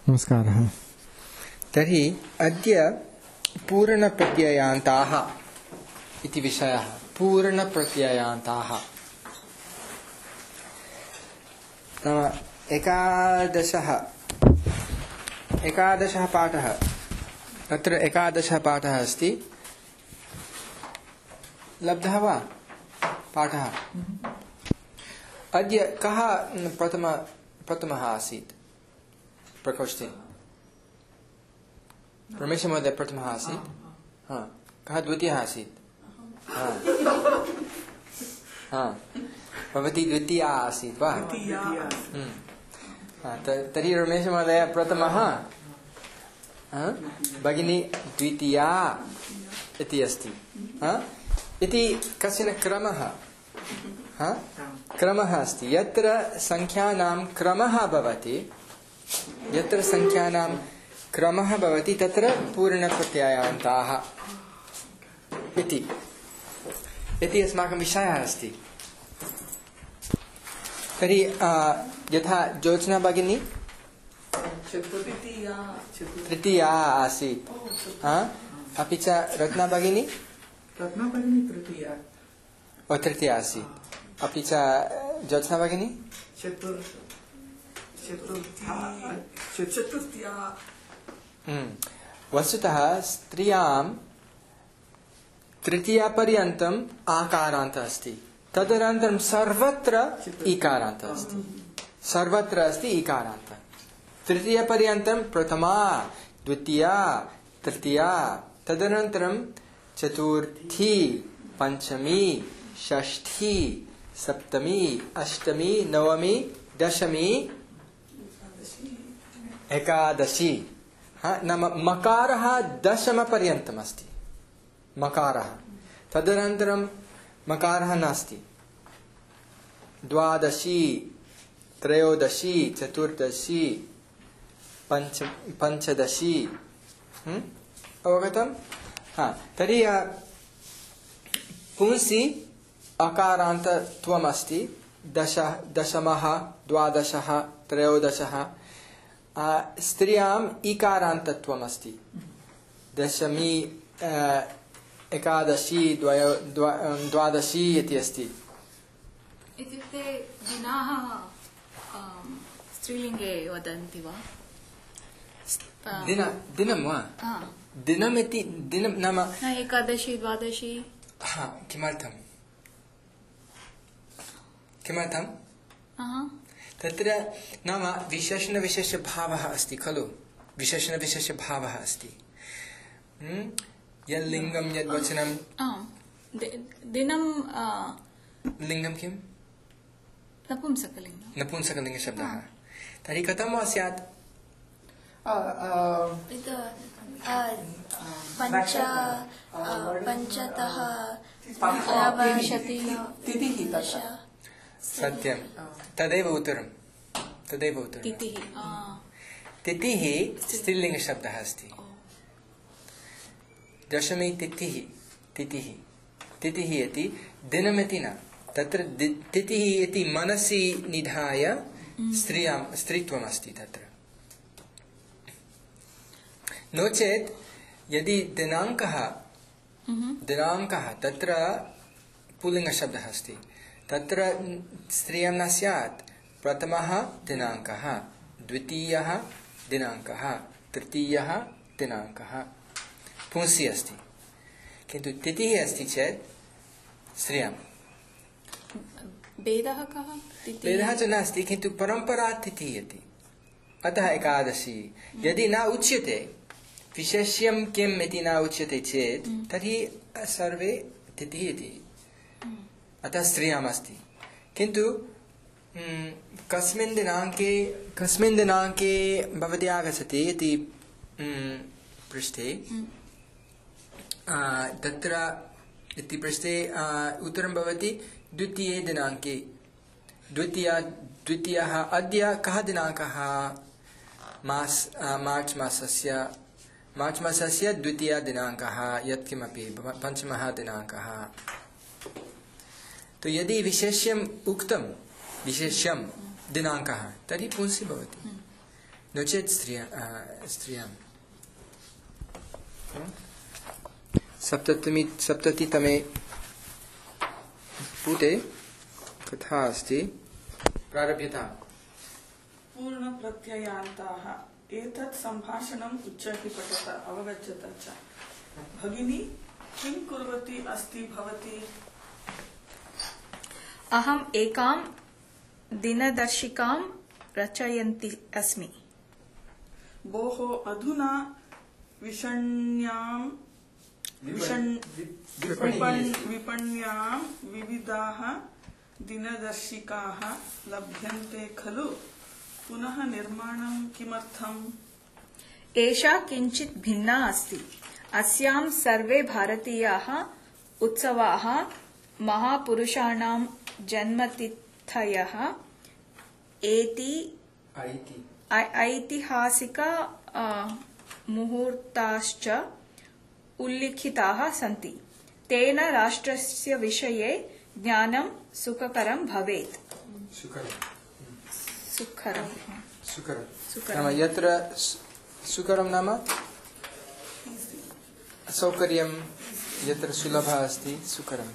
नमस्कारः। तर्हि अद्य पूर्णप्रत्ययान्ताः इति विषयः। पूर्णप्रत्ययान्ताः नाम एकादशः पाठः। अत्र एकादशः पाठः अस्ति। लब्धः वा पाठः? अद्य कः प्रथमः आसीत् प्रकोष्ठे? रमेश महोदय प्रथमः आसीत्। कः द्वितीयः आसीत्? भवती द्वितीया आसीत् वा? तर्हि रमेश महोदय प्रथमः, भगिनी द्वितीया इति अस्ति। इति कश्चन क्रमः अस्ति। यत्र संख्यानां क्रमः भवति तत्र पूर्णप्रत्ययान्ताः इति अस्माकं विषयः अस्ति। तर्हि यथा ज्योत्स्ना भगिनी तृतीया आसीत्, अपि च रत्ना भगिनी तृतीया आसीत्, अपि च ज्योत्स्ना भगिनी वस्तुतः स्त्रियां तृतीयापर्यन्तम् आकारान्तः अस्ति, तदनन्तरं सर्वत्र ईकारान्तः अस्ति। सर्वत्र अस्ति ईकारान्तः। तृतीयपर्यन्तं प्रथमा, द्वितीया, तृतीया, तदनन्तरं चतुर्थी, पञ्चमी, षष्ठी, सप्तमी, अष्टमी, नवमी, दशमी, एकादशी। नाम मकारः दशमपर्यन्तम् अस्ति। मकारः, तदनन्तरं मकारः नास्ति। द्वादशी, त्रयोदशी, चतुर्दशी, पञ्चदशी। अवगतम्? तर्हि पुंसि अकारान्तत्वमस्ति। दशमः, द्वादशः, त्रयोदशः। स्त्रियाम् ईकारान्तत्वमस्ति। दशमी, एकादशी, द्वादशी इति अस्ति। इत्युक्ते दिनाः स्त्रीलिङ्गे वदन्ति वा? दिनं वा? दिनमिति दिनं नाम एकादशी, द्वादशी। किमर्थं? तत्र नाम विशेषणविशेषभावः अस्ति खलु। विशेषणविशेषभावः अस्ति। यल्लिङ्गं यद्वचनं दिनं लिङ्गं किं? नपुंसकलिङ्गशब्दः। तर्हि कथं वा स्यात्? पञ्चतः सत्यं, तदेव उत्तरं। तिथिः स्त्रीलिङ्गशब्दः अस्ति। दशमी तिथिः इति दिनमिति न। तत्र तिथिः इति मनसि निधाय स्त्रीत्वमस्ति तत्र। नो चेत् यदि दिनाङ्कः तत्र पुल्लिङ्गशब्दः अस्ति, तत्र स्त्रियं न स्यात्। प्रथमः दिनाङ्कः, द्वितीयः दिनाङ्कः, तृतीयः दिनाङ्कः पुंसि अस्ति। किन्तु तिथिः अस्ति चेत् स्त्रियां भेदः कः? भेदः च नास्ति, किन्तु परम्परा तिथिः इति। अतः एकादशी यदि न उच्यते, विशेष्यं किम् इति न उच्यते चेत् तर्हि सर्वे तिथिः इति। अतः स्त्रियाम् अस्ति। किन्तु कस्मिन् दिनाङ्के भवती आगच्छति इति पृष्टे, तत्र इति पृष्टे उत्तरं भवति द्वितीये दिनाङ्के। द्वितीयः अद्य कः दिनाङ्कः? मार्च् मासस्य द्वितीयः दिनाङ्कः, यत्किमपि पञ्चमः दिनाङ्कः। तो यदि विशेष्यम् उक्तं, विशेष्यं दिनाङ्कः, तर्हि पुंसि भवति। नो चेत् स्त्रियां सप्ततितमे पुटे कथा अस्ति प्रारभ्यताम्। पूर्णप्रत्ययान्ताः एतत् सम्भाषणम् उच्चैः पठत अवगच्छत च। भगिनी किं कुर्वती अस्ति भवती? अहम् एकां दिनदर्शिकां रचयन्ती अस्मि। भोः अधुना विपण्यां विविधाः दिनदर्शिकाः लभ्यन्ते खलु? पुनः निर्माणं किमर्थम्? एषा किञ्चित् भिन्ना अस्ति। अस्यां सर्वे भारतीयाः उत्सवाः, महापुरुषाणां जन्मतिथयः, ऐतिहासिक मुहूर्ताश्च उल्लिखिताः सन्ति। तेन राष्ट्रस्य विषये ज्ञानं सुखकरं भवेत्। नाम यत्र सुकरं नाम सौकर्यं, यत्र सुलभः अस्ति सुकरम्।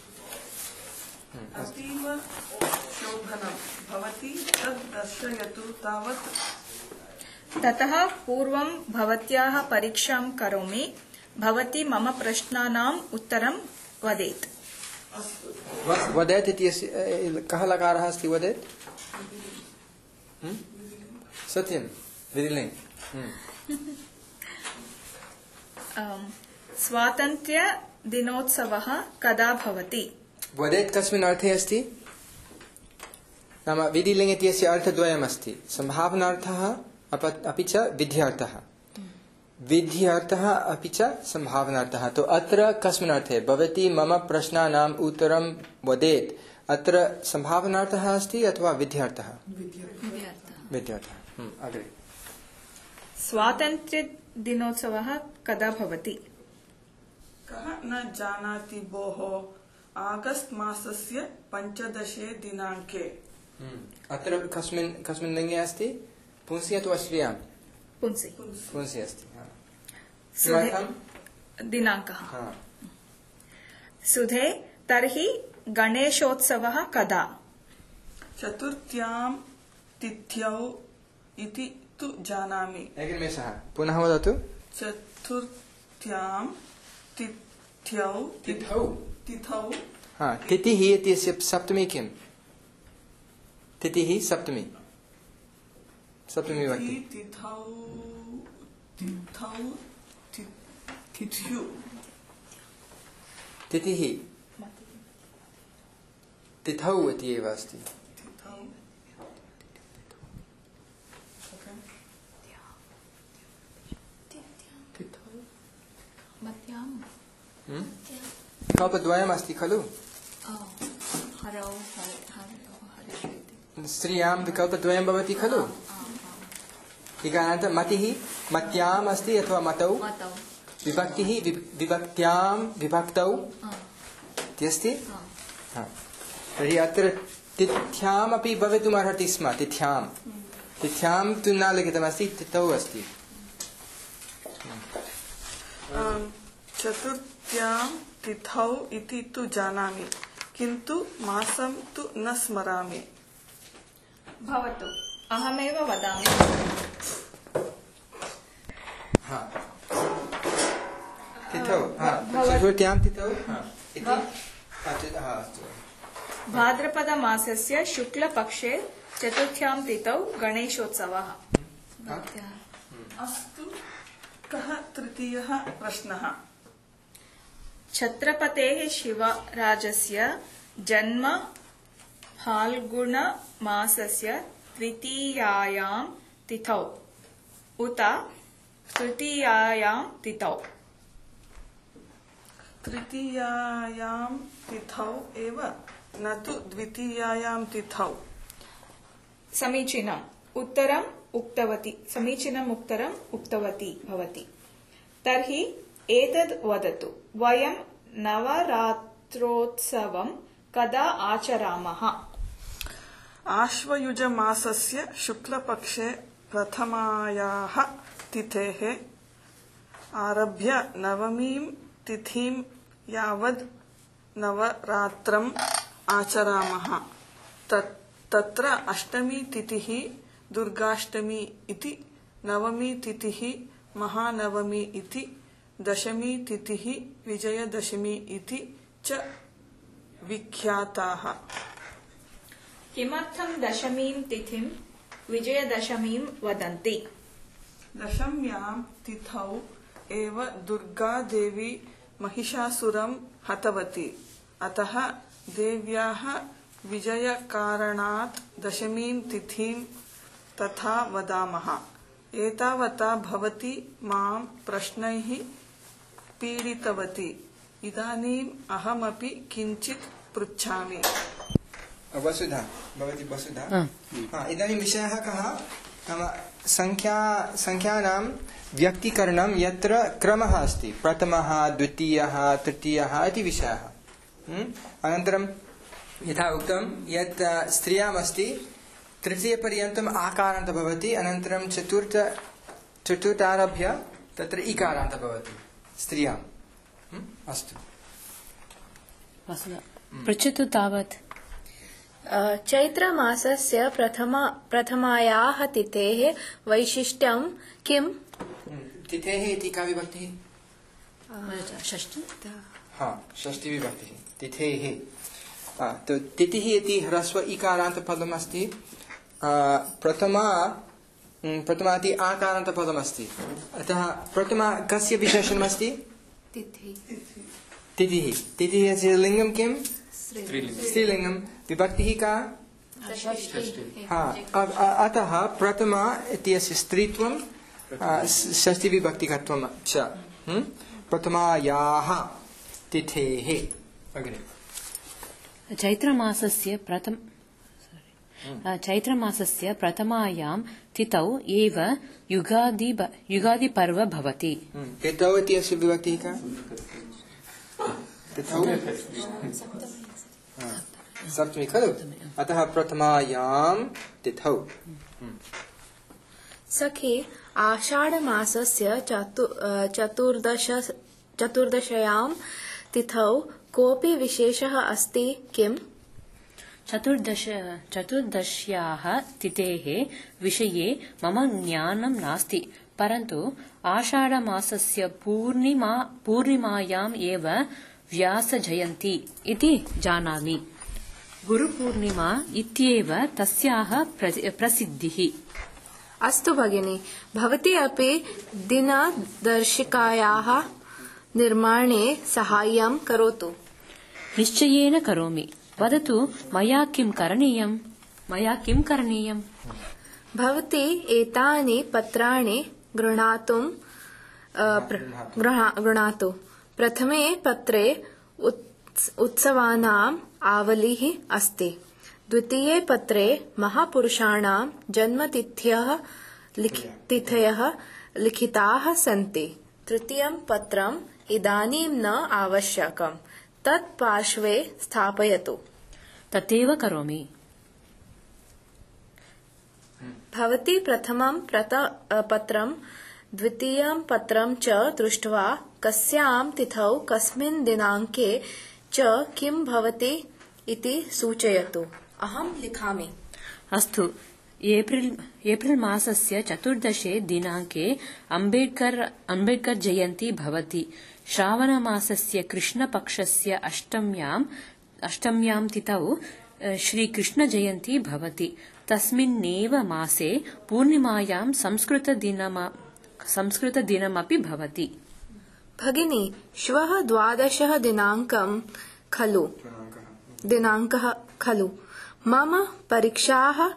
अतीव शोभनं भवती तद् दर्शयतु तावत्। ततः पूर्वं भवत्याः परीक्षां करोमि। भवती मम प्रश्नानाम् उत्तरं वदेत्। वदेत् इति कः लकारः अस्ति? वदेत् सत्यं विधिलिङ्ग्। स्वातन्त्र्यदिनोत्सवः कदा भवति? वदेत् कस्मिन् अर्थे अस्ति? नाम विधिलिङ्ग् इत्यस्य अर्थद्वयम् अस्ति, सम्भावनार्थः अपि च विध्यर्थः। विध्यर्थः अपि च सम्भावनार्थः। तो अत्र कस्मिन् अर्थे? भवती मम प्रश्नानाम् उत्तरं वदेत्, अत्र सम्भावनार्थः अस्ति अथवा विध्यर्थः? विध्यर्थः। अग्रे। स्वातन्त्र्यदिनोत्सवः कदा भवति? कः न जानाति भोः, आगस्ट् मासस्य 15 दिनाङ्के। अत्र कस्मिन् लिङ्गे अस्ति? पुंसि अथवा स्त्रियां? पुंसि अस्ति। दिनाङ्कः। सुधे, तर्हि गणेशोत्सवः कदा? चतुर्थ्यां तिथ्यौ इति तु जानामि। एकनिमेषः, पुनः वदतु। चतुर्थ्यां तिथ्यौ। तिथिः इत्यस्य सप्तमी किम्? तिथिः सप्तमी विभक्ति। तिथिः तिथौ इति एव अस्ति। कल्पद्वयम् अस्ति खलु? स्त्रियां विकल्पद्वयं भवति खलु? इकानन्तरं मतिः मत्याम् अस्ति अथवा मतौ, विभक्तिः विभक्त्यां विभक्तौ इति अस्ति। तर्हि अत्र तिथ्यामपि भवितुमर्हति स्म। तिथ्यां तु न लिखितमस्ति, तिथौ अस्ति। चतुर्थ्यां तिथौ इति तु जानामि, किन्तु मासं तु न स्मरामि। भवतु, अहमेव वदामि। चतुर्थ्यां तिथौ भाद्रपदमासस्य शुक्लपक्षे चतुर्थ्यां तिथौ गणेशोत्सवः। अस्तु, कः तृतीयः प्रश्नः? छत्रपतेः शिवराजस्य जन्म फाल्गुणमासस्य तृतीयायां तिथौ उत तृतीयायां तिथौ? तृतीयायां तिथौ एव, न तु द्वितीयायां तिथौ। समीचीनम् उत्तरम् उक्तवती भवति। तर्हि एतद् वदतु, वयं नवरात्रोत्सवं कदा आचरामः? आश्वयुजमासस्य शुक्लपक्षे प्रथमायाः तिथेः आरभ्य नवमीं तिथिं यावद् नवरात्रम् आचरामः। तत्र अष्टमी तिथिः दुर्गाष्टमी इति, नवमी तिथिः महानवमी इति, दशमी तिथिः विजयदशमी इति च विख्याताः। किमर्थं दशमीं तिथिं विजयदशमीं वदन्ति? दशम्यां तिथौ एव दुर्गा देवी महिषासुरं हतवती, अतः देव्याः विजयकारणात् दशमीं तिथिं तथा वदामः। एतावता भवती मां प्रश्नैः पीडितवती, इदानीम् अहमपि किञ्चित् पृच्छामि। वसुधा, भवती वसुधा। इदानीं विषयः कः? संख्यानां व्यक्तीकरणं यत्र क्रमः अस्ति, प्रथमः, द्वितीयः, तृतीयः इति विषयः। अनन्तरं यथा उक्तं यत् स्त्रियाम् अस्ति तृतीयपर्यन्तम् आकारान्त भवति, अनन्तरं चतुर्थारभ्य तत्र इकारान्त भवति स्त्रियाम्। अस्तु, पृच्छतु तावत्। चैत्रमासस्य प्रथमायाः तिथेः वैशिष्ट्यं किम्? तिथेः इति का विभक्तिः? षष्ठी। षष्ठी विभक्तिः तिथेः। तो तिथिः इति ह्रस्व इकारान्त पदम् अस्ति। प्रथमा इति आकारान्त पदम् अस्ति, अतः प्रथमा कस्य विशेषणम् अस्ति? तिथिः। तिथिः लिङ्गं किम्? स्त्रीलिङ्गं। विभक्तिः का? अतः प्रथमा इत्यस्य स्त्रीत्वं, षष्ठी विभक्तिकत्वं च। प्रथमायाः तिथेः। अग्रे चैत्रमासस्य प्रथमायां तिथौ एव युगादिपर्व भवति। तिथौ इत्यस्य विभक्तिः का? तिथौ सप्तमी खलु, अतः प्रथमायां तिथौ। सखी, आषाढमासस्य चतुर्दश्यां तिथौ कोऽपि विशेषः अस्ति किम्? चतुर्दश्याः तिथेः विषये मम ज्ञानं नास्ति, परन्तु आषाढमासस्य पूर्णिमायाम् एव व्यासजयन्ती इति जानामि। गुरुपूर्णिमा इत्येव तस्याः प्रसिद्धिः। अस्तु भगिनी, भवती अपि दिनदर्शिकायाः निर्माणे साहाय्यं करोतु। निश्चयेन करोमि। वदतु, मया किं करणीयम्? भवती एतानि पत्राणि गृह्णातु। प्रथमे पत्रे उत्सवानाम् आवलिः अस्ति। द्वितीये पत्रे महापुरुषाणां जन्मतिथयः लिखिताः सन्ति। तृतीयं पत्रम् इदानीं न आवश्यकम्, तत् पार्श्वे स्थापयतु। तथैव करोमि। भवती प्रथमं पत्रं द्वितीयं पत्रं च दृष्ट्वा कस्यां तिथौ कस्मिन् दिनाङ्के च किं भवति इति सूचयतु। अहं लिखामि। अस्तु। एप्रिल् मासस्य 14 दिनाङ्के अम्बेड्कर् जयन्ती भवति। श्रावणमासस्य कृष्णपक्षस्य अष्टम्यां तिथौ श्रीकृष्णजयन्ती भवति। तस्मिन्नेव मासे पूर्णिमायां संस्कृतदिनमपि भवति। भगिनी, श्वः 12 दिनाङ्कः खलु? मम परीक्षाः